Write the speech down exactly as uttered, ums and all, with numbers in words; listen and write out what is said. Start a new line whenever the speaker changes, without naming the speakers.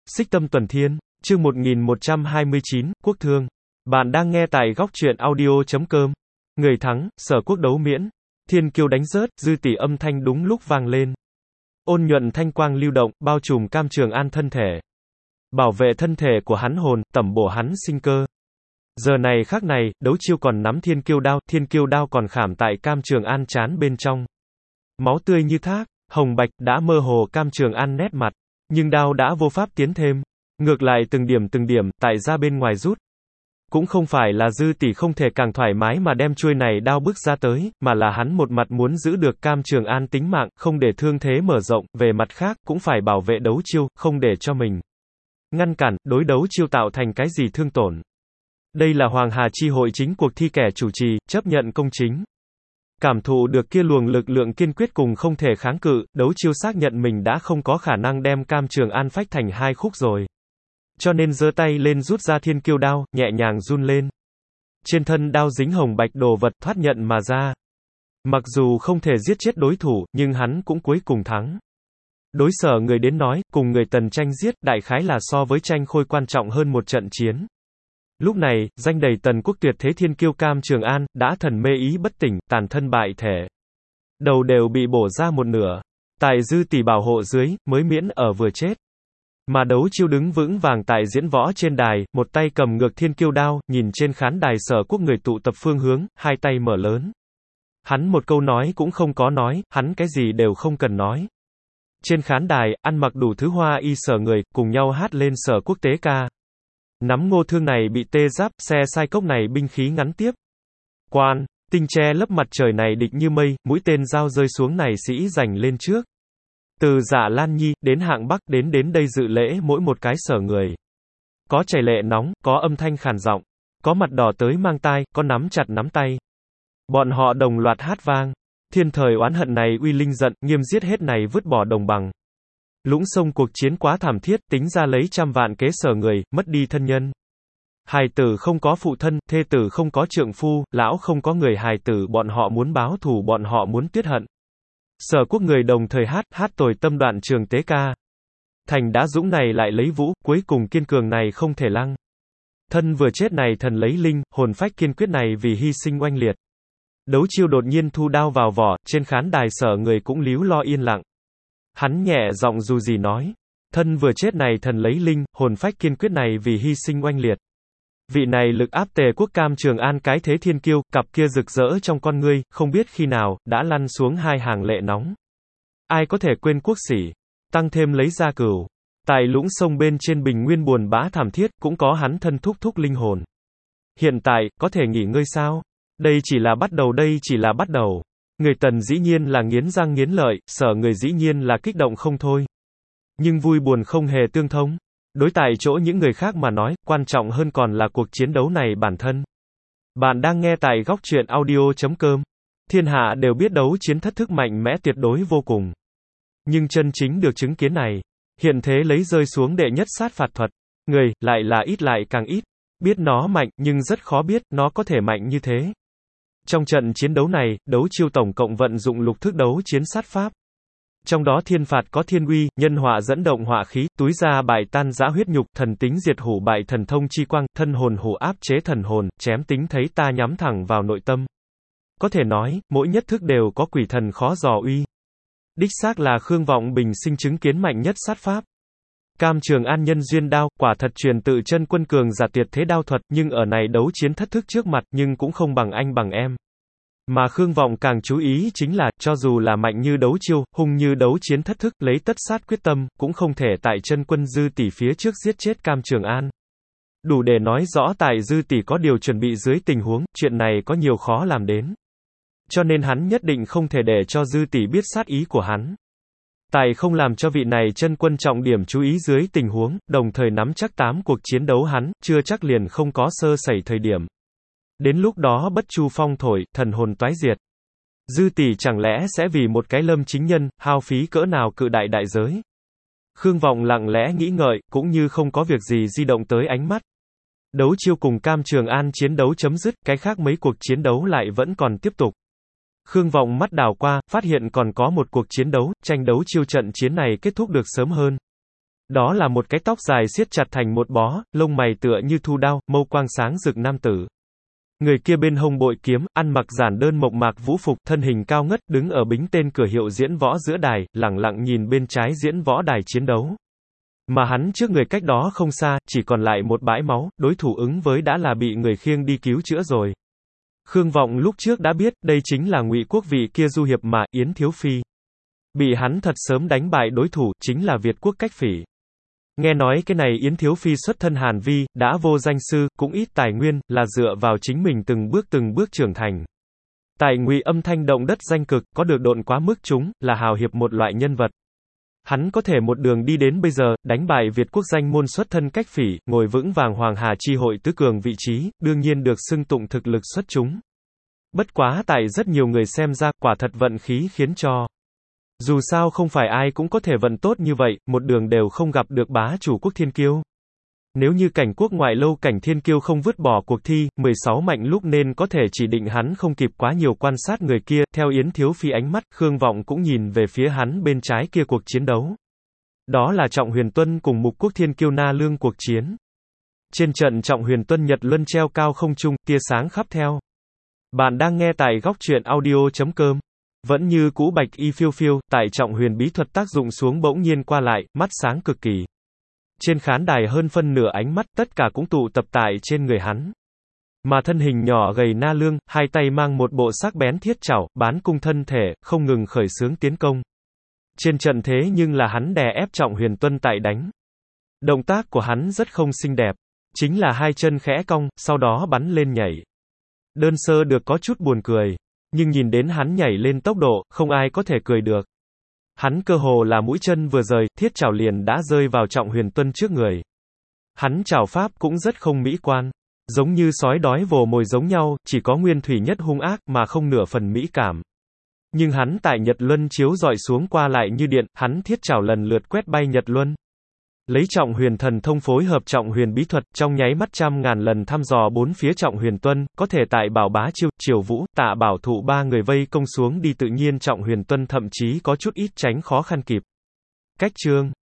Xích Tâm Tuần Thiên, chương một nghìn một trăm hai mươi chín, Quốc Thương. Bạn đang nghe tại góc truyện audio chấm com. Người thắng, Sở Quốc đấu miễn. Thiên kiêu đánh rớt, dư tỷ âm thanh đúng lúc vang lên. Ôn nhuận thanh quang lưu động, bao trùm Cam Trường An thân thể. Bảo vệ thân thể của hắn hồn, tẩm bổ hắn sinh cơ. Giờ này khắc này, đấu chiêu còn nắm thiên kiêu đao, thiên kiêu đao còn khảm tại Cam Trường An trán bên trong. Máu tươi như thác, hồng bạch, đã mơ hồ Cam Trường An nét mặt. Nhưng đao đã vô pháp tiến thêm. Ngược lại từng điểm từng điểm, tại ra bên ngoài rút. Cũng không phải là dư tỷ không thể càng thoải mái mà đem chuôi này đao bước ra tới, mà là hắn một mặt muốn giữ được Cam Trường An tính mạng, không để thương thế mở rộng, về mặt khác, cũng phải bảo vệ đấu chiêu, không để cho mình ngăn cản, đối đấu chiêu tạo thành cái gì thương tổn. Đây là Hoàng Hà Chi hội chính cuộc thi kẻ chủ trì, chấp nhận công chính. Cảm thụ được kia luồng lực lượng kiên quyết cùng không thể kháng cự, đấu chiêu xác nhận mình đã không có khả năng đem Cam Trường An phách thành hai khúc rồi. Cho nên giơ tay lên rút ra thiên kiêu đao, nhẹ nhàng run lên. Trên thân đao dính hồng bạch đồ vật thoát nhận mà ra. Mặc dù không thể giết chết đối thủ, nhưng hắn cũng cuối cùng thắng. Đối sở người đến nói, cùng người Tần tranh giết, đại khái là so với tranh khôi quan trọng hơn một trận chiến. Lúc này, danh đầy Tần quốc tuyệt thế thiên kiêu Cam Trường An, đã thần mê ý bất tỉnh, tàn thân bại thể. Đầu đều bị bổ ra một nửa. Tại dư tỷ bảo hộ dưới, mới miễn ở vừa chết. Mà đấu chiêu đứng vững vàng tại diễn võ trên đài, một tay cầm ngược thiên kiêu đao, nhìn trên khán đài Sở Quốc người tụ tập phương hướng, hai tay mở lớn. Hắn một câu nói cũng không có nói, hắn cái gì đều không cần nói. Trên khán đài, ăn mặc đủ thứ hoa y sở người, cùng nhau hát lên Sở Quốc tế ca. Nắm ngô thương này bị tê giáp, xe sai cốc này binh khí ngắn tiếp. Quan, tinh che lấp mặt trời này địch như mây, mũi tên dao rơi xuống này sĩ giành lên trước. Từ Dạ Lan Nhi, đến hạng Bắc, đến đến đây dự lễ mỗi một cái sở người. Có chảy lệ nóng, có âm thanh khàn giọng, có mặt đỏ tới mang tai, có nắm chặt nắm tay. Bọn họ đồng loạt hát vang. Thiên thời oán hận này uy linh giận, nghiêm giết hết này vứt bỏ đồng bằng. Lũng sông cuộc chiến quá thảm thiết, tính ra lấy trăm vạn kế sở người, mất đi thân nhân. Hài tử không có phụ thân, thê tử không có trượng phu, lão không có người hài tử, bọn họ muốn báo thù, bọn họ muốn tuyết hận. Sở Quốc người đồng thời hát, hát tồi tâm đoạn trường tế ca. Thành đã dũng này lại lấy vũ, cuối cùng kiên cường này không thể lăng. Thân vừa chết này thần lấy linh, hồn phách kiên quyết này vì hy sinh oanh liệt. Đấu chiêu đột nhiên thu đao vào vỏ, trên khán đài sở người cũng líu lo yên lặng. Hắn nhẹ giọng dù gì nói. Thân vừa chết này thần lấy linh, hồn phách kiên quyết này vì hy sinh oanh liệt. Vị này lực áp Tề quốc Cam Trường An cái thế thiên kiêu, cặp kia rực rỡ trong con ngươi, không biết khi nào, đã lăn xuống hai hàng lệ nóng. Ai có thể quên quốc sĩ, tăng thêm lấy ra cửu. Tại lũng sông bên trên bình nguyên buồn bã thảm thiết, cũng có hắn thân thúc thúc linh hồn. Hiện tại, có thể nghỉ ngơi sao? Đây chỉ là bắt đầu, đây chỉ là bắt đầu. Người Tần dĩ nhiên là nghiến răng nghiến lợi, sở người dĩ nhiên là kích động không thôi. Nhưng vui buồn không hề tương thông. Đối tại chỗ những người khác mà nói, quan trọng hơn còn là cuộc chiến đấu này bản thân. Bạn đang nghe tại góc truyện audio chấm com. Thiên hạ đều biết đấu chiến thất thức mạnh mẽ tuyệt đối vô cùng. Nhưng chân chính được chứng kiến này, hiện thế lấy rơi xuống đệ nhất sát phạt thuật. Người, lại là ít lại càng ít. Biết nó mạnh, nhưng rất khó biết, nó có thể mạnh như thế. Trong trận chiến đấu này, đấu chiêu tổng cộng vận dụng lục thức đấu chiến sát pháp. Trong đó thiên phạt có thiên uy, nhân họa dẫn động họa khí, túi ra bại tan giã huyết nhục, thần tính diệt hủ bại thần thông chi quang, thân hồn hủ áp chế thần hồn, chém tính thấy ta nhắm thẳng vào nội tâm. Có thể nói, mỗi nhất thức đều có quỷ thần khó dò uy. Đích xác là Khương Vọng Bình sinh chứng kiến mạnh nhất sát pháp. Cam Trường An nhân duyên đao, quả thật truyền tự chân quân cường giả tuyệt thế đao thuật, nhưng ở này đấu chiến thất thức trước mặt, nhưng cũng không bằng anh bằng em. Mà Khương Vọng càng chú ý chính là, cho dù là mạnh như đấu chiêu, hung như đấu chiến thất thức, lấy tất sát quyết tâm, cũng không thể tại chân quân dư tỷ phía trước giết chết Cam Trường An. Đủ để nói rõ tại dư tỷ có điều chuẩn bị dưới tình huống, chuyện này có nhiều khó làm đến. Cho nên hắn nhất định không thể để cho dư tỷ biết sát ý của hắn. Tại không làm cho vị này chân quân trọng điểm chú ý dưới tình huống, đồng thời nắm chắc tám cuộc chiến đấu hắn, chưa chắc liền không có sơ sẩy thời điểm. Đến lúc đó bất chu phong thổi, thần hồn toái diệt. Dư tỷ chẳng lẽ sẽ vì một cái lâm chính nhân, hao phí cỡ nào cự đại đại giới? Khương Vọng lặng lẽ nghĩ ngợi, cũng như không có việc gì di động tới ánh mắt. Đấu chiêu cùng Cam Trường An chiến đấu chấm dứt, cái khác mấy cuộc chiến đấu lại vẫn còn tiếp tục. Khương Vọng mắt đảo qua, phát hiện còn có một cuộc chiến đấu, tranh đấu chiêu trận chiến này kết thúc được sớm hơn. Đó là một cái tóc dài siết chặt thành một bó, lông mày tựa như thu đao, mâu quang sáng rực nam tử. Người kia bên hông bội kiếm, ăn mặc giản đơn mộc mạc vũ phục, thân hình cao ngất, đứng ở bính tên cửa hiệu diễn võ giữa đài, lẳng lặng nhìn bên trái diễn võ đài chiến đấu. Mà hắn trước người cách đó không xa, chỉ còn lại một bãi máu, đối thủ ứng với đã là bị người khiêng đi cứu chữa rồi. Khương Vọng lúc trước đã biết, đây chính là Ngụy Quốc vị kia du hiệp mà, Yến Thiếu Phi. Bị hắn thật sớm đánh bại đối thủ, chính là Việt Quốc Cách Phỉ. Nghe nói cái này Yến Thiếu Phi xuất thân Hàn Vi, đã vô danh sư, cũng ít tài nguyên, là dựa vào chính mình từng bước từng bước trưởng thành. Tại Ngụy âm thanh động đất danh cực, có được độn quá mức chúng, là hào hiệp một loại nhân vật. Hắn có thể một đường đi đến bây giờ, đánh bại Việt Quốc danh môn xuất thân Cách Phỉ, ngồi vững vàng Hoàng Hà chi hội tứ cường vị trí, đương nhiên được xưng tụng thực lực xuất chúng. Bất quá tại rất nhiều người xem ra, quả thật vận khí khiến cho. Dù sao không phải ai cũng có thể vận tốt như vậy, một đường đều không gặp được bá chủ quốc thiên kiêu. Nếu như cảnh quốc ngoại lâu cảnh thiên kiêu không vứt bỏ cuộc thi, mười sáu mạnh lúc nên có thể chỉ định hắn không kịp quá nhiều quan sát người kia, theo Yến Thiếu Phi ánh mắt, Khương Vọng cũng nhìn về phía hắn bên trái kia cuộc chiến đấu. Đó là Trọng Huyền Tuân cùng Mục Quốc thiên kiêu Na Lương cuộc chiến. Trên trận Trọng Huyền Tuân Nhật luân treo cao không trung, tia sáng khắp theo. Bạn đang nghe tại góc truyện audio chấm com. Vẫn như cũ bạch y phiêu phiêu, tại Trọng Huyền bí thuật tác dụng xuống bỗng nhiên qua lại, mắt sáng cực kỳ. Trên khán đài hơn phân nửa ánh mắt, tất cả cũng tụ tập tại trên người hắn. Mà thân hình nhỏ gầy Na Lương, hai tay mang một bộ sắc bén thiết chảo, bán cung thân thể, không ngừng khởi xướng tiến công. Trên trận thế nhưng là hắn đè ép Trọng Huyền Tuân tại đánh. Động tác của hắn rất không xinh đẹp. Chính là hai chân khẽ cong, sau đó bắn lên nhảy. Đơn sơ được có chút buồn cười. Nhưng nhìn đến hắn nhảy lên tốc độ, không ai có thể cười được. Hắn cơ hồ là mũi chân vừa rời, thiết chảo liền đã rơi vào Trọng Huyền Tuân trước người. Hắn chảo pháp cũng rất không mỹ quan. Giống như sói đói vồ mồi giống nhau, chỉ có nguyên thủy nhất hung ác mà không nửa phần mỹ cảm. Nhưng hắn tại Nhật Luân chiếu dọi xuống qua lại như điện, hắn thiết chảo lần lượt quét bay Nhật Luân. Lấy Trọng Huyền thần thông phối hợp Trọng Huyền bí thuật, trong nháy mắt trăm ngàn lần thăm dò bốn phía Trọng Huyền Tuân, có thể tại Bảo Bá Chiêu, Triều Vũ, Tạ Bảo Thụ ba người vây công xuống đi tự nhiên Trọng Huyền Tuân thậm chí có chút ít tránh khó khăn kịp. Cách chương